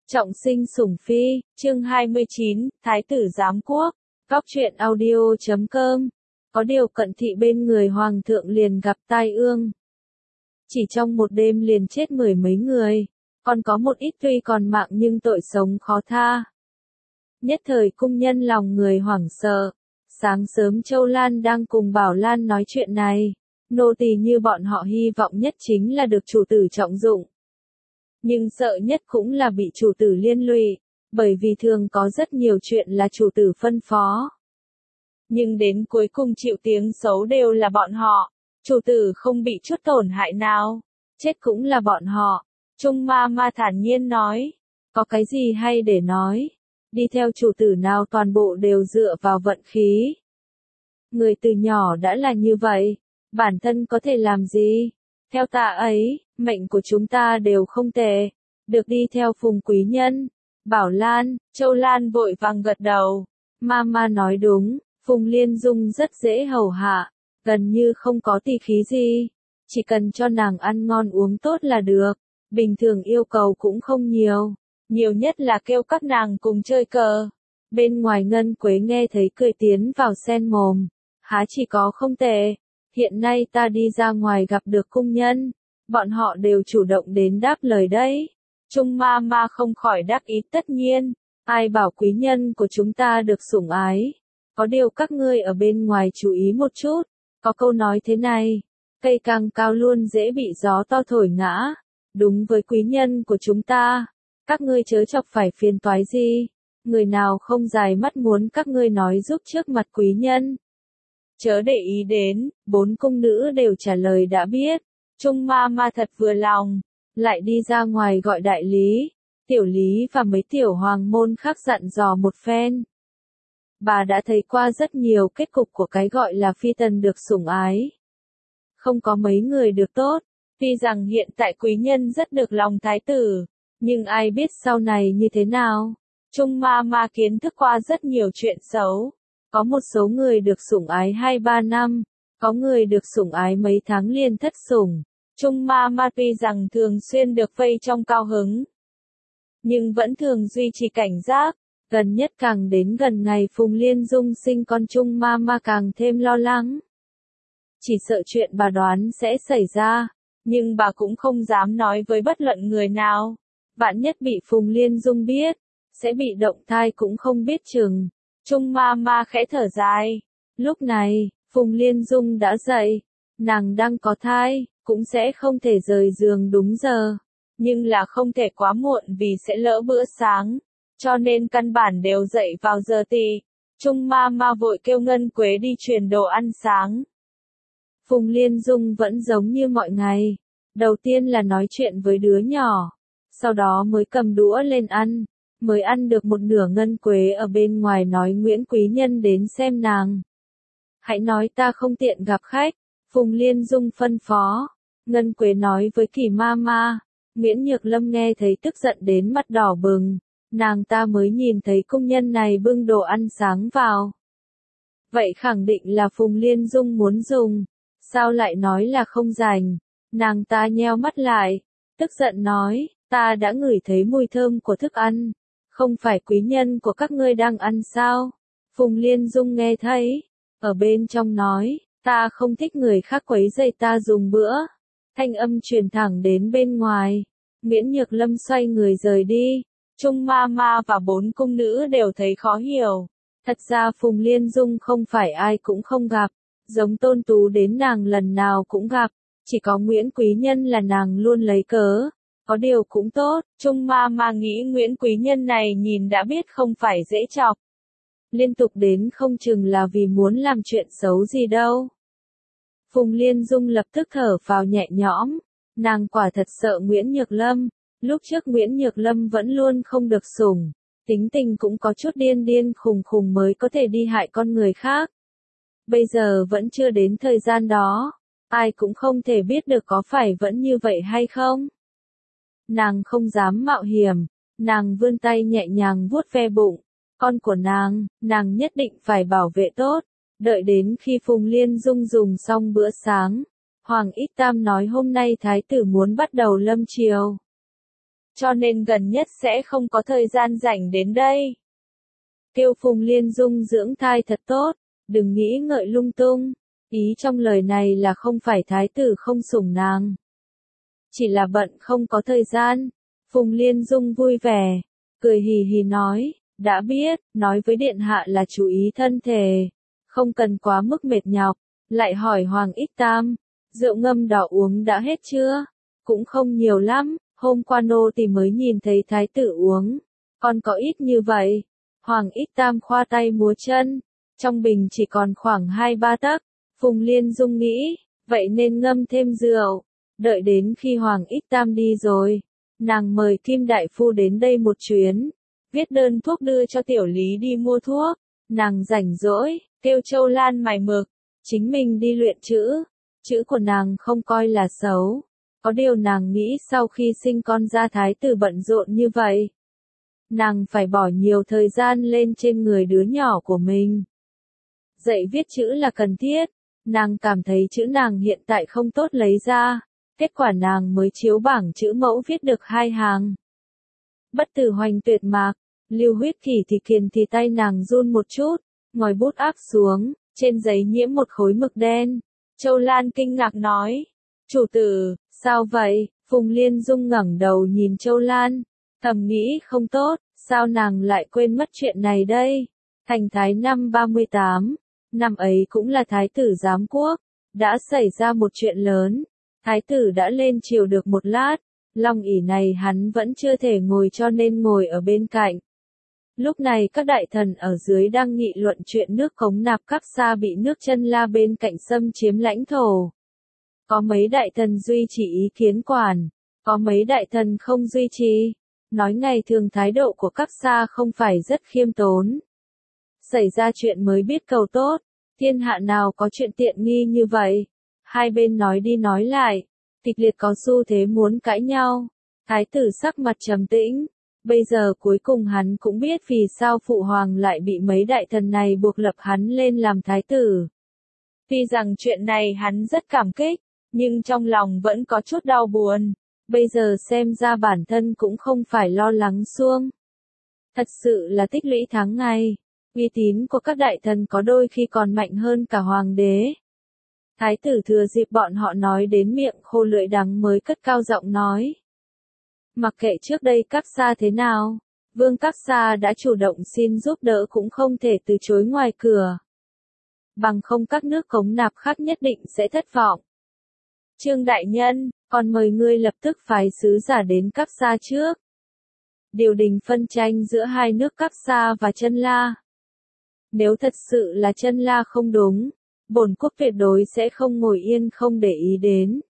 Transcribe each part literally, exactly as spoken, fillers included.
Trọng sinh sủng phi, chương hai mươi chín, Thái tử giám quốc, góc truyện audio chấm com. Có điều Cận Thị bên người hoàng thượng liền gặp tai ương. Chỉ trong một đêm liền chết mười mấy người, còn có một ít tuy còn mạng nhưng tội sống khó tha. Nhất thời cung nhân lòng người hoảng sợ, sáng sớm Châu Lan đang cùng Bảo Lan nói chuyện này, nô tỳ như bọn họ hy vọng nhất chính là được chủ tử trọng dụng. Nhưng sợ nhất cũng là bị chủ tử liên lụy, bởi vì thường có rất nhiều chuyện là chủ tử phân phó. Nhưng đến cuối cùng chịu tiếng xấu đều là bọn họ, chủ tử không bị chút tổn hại nào, chết cũng là bọn họ. Trung ma ma thản nhiên nói, có cái gì hay để nói, đi theo chủ tử nào toàn bộ đều dựa vào vận khí. Người từ nhỏ đã là như vậy, bản thân có thể làm gì? Theo ta ấy, mệnh của chúng ta đều không tệ, được đi theo Phùng quý nhân. Bảo Lan, Châu Lan vội vàng gật đầu. Mama nói đúng, Phùng Liên Dung rất dễ hầu hạ, gần như không có tỳ khí gì, chỉ cần cho nàng ăn ngon uống tốt là được, bình thường yêu cầu cũng không nhiều, nhiều nhất là kêu các nàng cùng chơi cờ. Bên ngoài Ngân Quế nghe thấy cười tiến vào sen mồm, há chỉ có không tệ. Hiện nay ta đi ra ngoài gặp được cung nhân, bọn họ đều chủ động đến đáp lời đấy. Trung ma ma không khỏi đắc ý tất nhiên, ai bảo quý nhân của chúng ta được sủng ái. Có điều các ngươi ở bên ngoài chú ý một chút, có câu nói thế này, cây càng cao luôn dễ bị gió to thổi ngã. Đúng với quý nhân của chúng ta, các ngươi chớ chọc phải phiền toái gì, người nào không dài mắt muốn các ngươi nói giúp trước mặt quý nhân. Chớ để ý đến, bốn cung nữ đều trả lời đã biết. Trung ma ma thật vừa lòng, lại đi ra ngoài gọi đại lý, tiểu lý và mấy tiểu hoàng môn khác dặn dò một phen. Bà đã thấy qua rất nhiều kết cục của cái gọi là phi tần được sủng ái. Không có mấy người được tốt, tuy rằng hiện tại quý nhân rất được lòng thái tử, nhưng ai biết sau này như thế nào. Trung ma ma kiến thức qua rất nhiều chuyện xấu. Có một số người được sủng ái hai ba năm, có người được sủng ái mấy tháng liền thất sủng. Trung ma ma tuy rằng thường xuyên được vây trong cao hứng, nhưng vẫn thường duy trì cảnh giác. Gần nhất càng đến gần ngày Phùng Liên Dung sinh con Trung ma ma càng thêm lo lắng. Chỉ sợ chuyện bà đoán sẽ xảy ra, nhưng bà cũng không dám nói với bất luận người nào. Vạn nhất bị Phùng Liên Dung biết, sẽ bị động thai cũng không biết chừng. Trung ma ma khẽ thở dài. Lúc này, Phùng Liên Dung đã dậy, nàng đang có thai, cũng sẽ không thể rời giường đúng giờ. Nhưng là không thể quá muộn vì sẽ lỡ bữa sáng, cho nên căn bản đều dậy vào giờ tỳ. Trung ma ma vội kêu Ngân Quế đi truyền đồ ăn sáng. Phùng Liên Dung vẫn giống như mọi ngày, đầu tiên là nói chuyện với đứa nhỏ, sau đó mới cầm đũa lên ăn. Mới ăn được một nửa Ngân Quế ở bên ngoài nói Nguyễn quý nhân đến xem nàng. Hãy nói ta không tiện gặp khách, Phùng Liên Dung phân phó. Ngân Quế nói với Kỳ ma ma. Nguyễn Nhược Lâm nghe thấy tức giận đến mặt đỏ bừng, nàng ta mới nhìn thấy công nhân này bưng đồ ăn sáng vào. Vậy khẳng định là Phùng Liên Dung muốn dùng, sao lại nói là không rảnh? Nàng ta nheo mắt lại, tức giận nói, ta đã ngửi thấy mùi thơm của thức ăn. Không phải quý nhân của các ngươi đang ăn sao? Phùng Liên Dung nghe thấy, ở bên trong nói, ta không thích người khác quấy rầy ta dùng bữa. Thanh âm truyền thẳng đến bên ngoài. Nguyễn Nhược Lâm xoay người rời đi. Trung ma ma và bốn cung nữ đều thấy khó hiểu. Thật ra Phùng Liên Dung không phải ai cũng không gặp, giống Tôn Tú đến nàng lần nào cũng gặp, chỉ có Nguyễn quý nhân là nàng luôn lấy cớ. Có điều cũng tốt, Trung ma ma nghĩ Nguyễn quý nhân này nhìn đã biết không phải dễ chọc. Liên tục đến không chừng là vì muốn làm chuyện xấu gì đâu. Phùng Liên Dung lập tức thở phào nhẹ nhõm, nàng quả thật sợ Nguyễn Nhược Lâm. Lúc trước Nguyễn Nhược Lâm vẫn luôn không được sủng, tính tình cũng có chút điên điên khùng khùng mới có thể đi hại con người khác. Bây giờ vẫn chưa đến thời gian đó, ai cũng không thể biết được có phải vẫn như vậy hay không. Nàng không dám mạo hiểm, nàng vươn tay nhẹ nhàng vuốt ve bụng, con của nàng, nàng nhất định phải bảo vệ tốt. Đợi đến khi Phùng Liên Dung dùng xong bữa sáng, Hoàng Ích Tam nói hôm nay thái tử muốn bắt đầu lâm triều. cho nên gần nhất sẽ không có thời gian rảnh đến đây. Kêu Phùng Liên Dung dưỡng thai thật tốt, đừng nghĩ ngợi lung tung. Ý trong lời này là không phải thái tử không sủng nàng. Chỉ là bận không có thời gian. Phùng Liên Dung vui vẻ, cười hì hì nói, đã biết, nói với điện hạ là chú ý thân thể, không cần quá mức mệt nhọc. Lại hỏi Hoàng Ích Tam, rượu ngâm đỏ uống đã hết chưa? Cũng không nhiều lắm, hôm qua nô tỳ mới nhìn thấy thái tử uống, còn có ít như vậy. Hoàng Ích Tam khoa tay múa chân, trong bình chỉ còn khoảng hai ba tấc. Phùng Liên Dung nghĩ, vậy nên ngâm thêm rượu, đợi đến khi Hoàng Ích Tam đi rồi, nàng mời Kim Đại Phu đến đây một chuyến, viết đơn thuốc đưa cho Tiểu Lý đi mua thuốc. Nàng rảnh rỗi, kêu Châu Lan mài mực, chính mình đi luyện chữ. Chữ của nàng không coi là xấu, có điều nàng nghĩ sau khi sinh con ra thái tử bận rộn như vậy, nàng phải bỏ nhiều thời gian lên trên người đứa nhỏ của mình. Dạy viết chữ là cần thiết, nàng cảm thấy chữ nàng hiện tại không tốt lấy ra, kết quả nàng mới chiếu bảng chữ mẫu viết được hai hàng. Bất tử hoành tuyệt mạc, lưu huyết kỳ thì kiền thì tay nàng run một chút, ngòi bút áp xuống, trên giấy nhiễm một khối mực đen. Châu Lan kinh ngạc nói, chủ tử, sao vậy? Phùng Liên Dung ngẩng đầu nhìn Châu Lan, thầm nghĩ không tốt, sao nàng lại quên mất chuyện này đây? Thành Thái năm ba mươi tám, năm ấy cũng là thái tử giám quốc, đã xảy ra một chuyện lớn, thái tử đã lên triều được một lát, long ỷ này hắn vẫn chưa thể ngồi cho nên ngồi ở bên cạnh. Lúc này các đại thần ở dưới đang nghị luận chuyện nước Cống Nạp Các Sa bị nước Chân La bên cạnh xâm chiếm lãnh thổ. Có mấy đại thần duy trì ý kiến quản, có mấy đại thần không duy trì, nói ngày thường thái độ của Các Sa không phải rất khiêm tốn. Xảy ra chuyện mới biết cầu tốt, thiên hạ nào có chuyện tiện nghi như vậy. Hai bên nói đi nói lại, kịch liệt có xu thế muốn cãi nhau. Thái tử sắc mặt trầm tĩnh. Bây giờ cuối cùng hắn cũng biết vì sao phụ hoàng lại bị mấy đại thần này buộc lập hắn lên làm thái tử. Tuy rằng chuyện này hắn rất cảm kích, nhưng trong lòng vẫn có chút đau buồn. Bây giờ xem ra bản thân cũng không phải lo lắng suông. Thật sự là tích lũy tháng ngày, uy tín của các đại thần có đôi khi còn mạnh hơn cả hoàng đế. Thái tử thừa dịp bọn họ nói đến miệng khô lưỡi đắng mới cất cao giọng nói. Mặc kệ trước đây Các Sa thế nào, Vương Các Sa đã chủ động xin giúp đỡ cũng không thể từ chối ngoài cửa. Bằng không các nước Cống Nạp khác nhất định sẽ thất vọng. Trương đại nhân, còn mời ngươi lập tức phái sứ giả đến Các Sa trước. Điều đình phân tranh giữa hai nước Các Sa và Chân La. Nếu thật sự là Chân La không đúng, bổn quốc tuyệt đối sẽ không ngồi yên không để ý đến.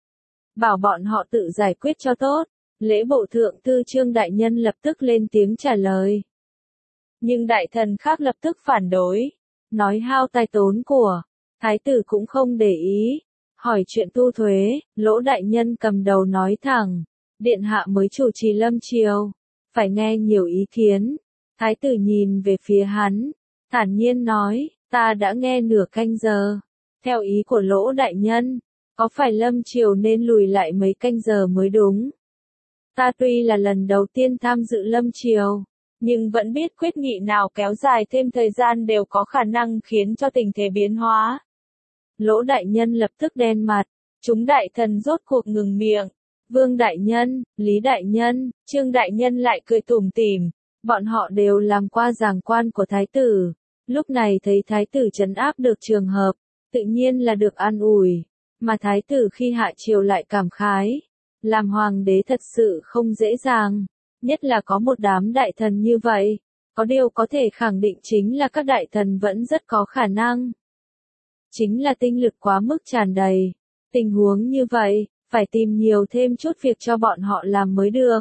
Bảo bọn họ tự giải quyết cho tốt. Lễ bộ thượng thư Trương đại nhân lập tức lên tiếng trả lời. Nhưng đại thần khác lập tức phản đối, nói hao tài tốn của. Thái tử cũng không để ý, hỏi chuyện tu thuế. Lỗ đại nhân cầm đầu nói thẳng, điện hạ mới chủ trì lâm triều, phải nghe nhiều ý kiến. Thái tử nhìn về phía hắn, thản nhiên nói, ta đã nghe nửa canh giờ. Theo ý của Lỗ đại nhân, có phải lâm triều nên lùi lại mấy canh giờ mới đúng? Ta tuy là lần đầu tiên tham dự lâm triều, nhưng vẫn biết quyết nghị nào kéo dài thêm thời gian đều có khả năng khiến cho tình thế biến hóa. Lỗ đại nhân lập tức đen mặt, chúng đại thần rốt cuộc ngừng miệng. Vương đại nhân, Lý đại nhân, Trương đại nhân lại cười tủm tỉm, bọn họ đều làm qua giàng quan của thái tử. Lúc này thấy thái tử trấn áp được trường hợp, tự nhiên là được an ủi, mà thái tử khi hạ triều lại cảm khái. Làm hoàng đế thật sự không dễ dàng, nhất là có một đám đại thần như vậy. Có điều có thể khẳng định chính là các đại thần vẫn rất có khả năng. Chính là tinh lực quá mức tràn đầy. Tình huống như vậy, phải tìm nhiều thêm chút việc cho bọn họ làm mới được.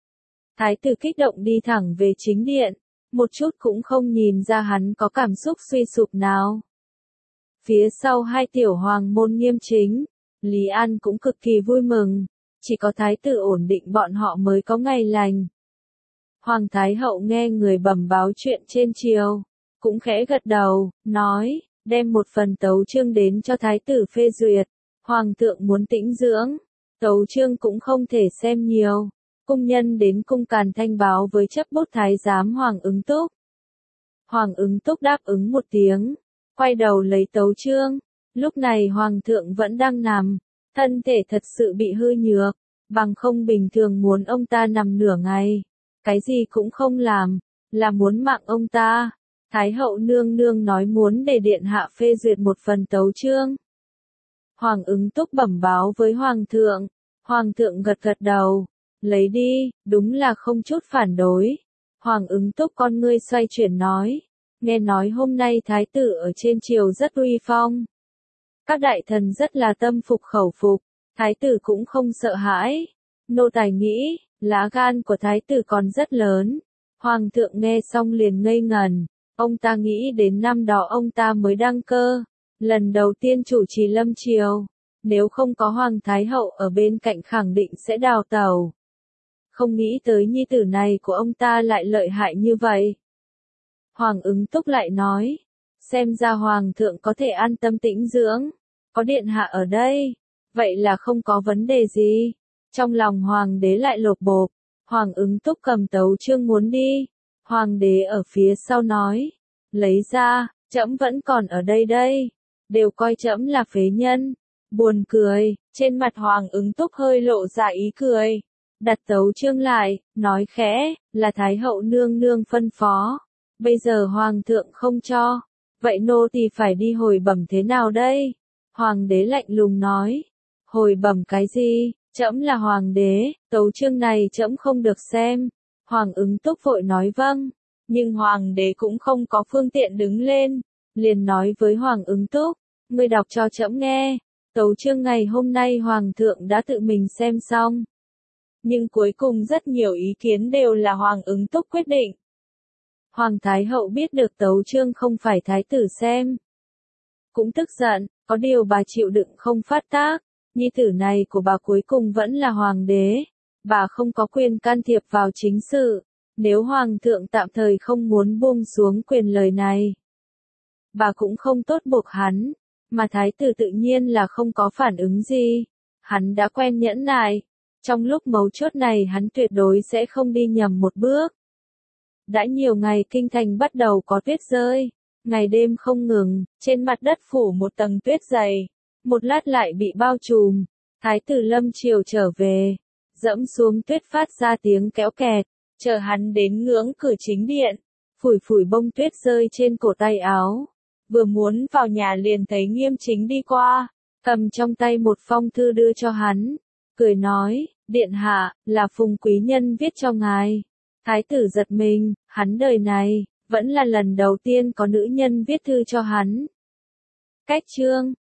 Thái tử kích động đi thẳng về chính điện, một chút cũng không nhìn ra hắn có cảm xúc suy sụp nào. Phía sau hai tiểu hoàng môn nghiêm chính, Lý An cũng cực kỳ vui mừng. Chỉ có thái tử ổn định bọn họ mới có ngày lành. Hoàng thái hậu nghe người bẩm báo chuyện trên triều, cũng khẽ gật đầu, nói, đem một phần tấu chương đến cho thái tử phê duyệt. Hoàng thượng muốn tĩnh dưỡng, tấu chương cũng không thể xem nhiều, cung nhân đến cung Càn Thanh báo với chấp bút thái giám Hoàng Ứng Túc. Hoàng Ứng Túc đáp ứng một tiếng, quay đầu lấy tấu chương. Lúc này Hoàng thượng vẫn đang nằm, thân thể thật sự bị hư nhược, bằng không bình thường muốn ông ta nằm nửa ngày, cái gì cũng không làm, là muốn mạng ông ta. Thái hậu nương nương nói muốn để điện hạ phê duyệt một phần tấu chương. Hoàng Ứng Túc bẩm báo với Hoàng thượng, Hoàng thượng gật gật đầu, lấy đi, đúng là không chút phản đối. Hoàng Ứng Túc con ngươi xoay chuyển nói, nghe nói hôm nay thái tử ở trên triều rất uy phong. Các đại thần rất là tâm phục khẩu phục, thái tử cũng không sợ hãi. Nô tài nghĩ, lá gan của thái tử còn rất lớn. Hoàng thượng nghe xong liền ngây ngẩn, ông ta nghĩ đến năm đó ông ta mới đăng cơ, lần đầu tiên chủ trì lâm triều, nếu không có Hoàng Thái Hậu ở bên cạnh khẳng định sẽ đào tẩu. Không nghĩ tới nhi tử này của ông ta lại lợi hại như vậy. Hoàng Ứng Túc lại nói, xem ra Hoàng thượng có thể an tâm tĩnh dưỡng, có điện hạ ở đây, vậy là không có vấn đề gì. Trong lòng Hoàng đế lại lột bột, Hoàng Ứng Túc cầm tấu chương muốn đi. Hoàng đế ở phía sau nói, lấy ra, trẫm vẫn còn ở đây đây, đều coi trẫm là phế nhân. Buồn cười, trên mặt Hoàng Ứng Túc hơi lộ ra ý cười, đặt tấu chương lại, nói khẽ, là Thái hậu nương nương phân phó, bây giờ Hoàng thượng không cho, vậy nô tỳ phải đi hồi bẩm thế nào đây? Hoàng đế lạnh lùng nói, hồi bẩm cái gì, trẫm là Hoàng đế, tấu chương này trẫm không được xem. Hoàng Ứng Túc vội nói vâng, nhưng Hoàng đế cũng không có phương tiện đứng lên, liền nói với Hoàng Ứng Túc, ngươi đọc cho trẫm nghe. Tấu chương ngày hôm nay Hoàng thượng đã tự mình xem xong, nhưng cuối cùng rất nhiều ý kiến đều là Hoàng Ứng Túc quyết định. Hoàng Thái Hậu biết được tấu chương không phải thái tử xem, cũng tức giận, có điều bà chịu đựng không phát tác, nhi tử này của bà cuối cùng vẫn là Hoàng đế, bà không có quyền can thiệp vào chính sự, nếu Hoàng thượng tạm thời không muốn buông xuống quyền lời này, bà cũng không tốt buộc hắn. Mà thái tử tự nhiên là không có phản ứng gì, hắn đã quen nhẫn nại, trong lúc mấu chốt này hắn tuyệt đối sẽ không đi nhầm một bước. Đã nhiều ngày kinh thành bắt đầu có tuyết rơi, ngày đêm không ngừng, trên mặt đất phủ một tầng tuyết dày, một lát lại bị bao trùm, thái tử lâm triều trở về, dẫm xuống tuyết phát ra tiếng kéo kẹt, chờ hắn đến ngưỡng cửa chính điện, phủi phủi bông tuyết rơi trên cổ tay áo. Vừa muốn vào nhà liền thấy Nghiêm Chính đi qua, cầm trong tay một phong thư đưa cho hắn, cười nói, điện hạ, là Phùng quý nhân viết cho ngài. Thái tử giật mình, hắn đời này, vẫn là lần đầu tiên có nữ nhân viết thư cho hắn. Cách chương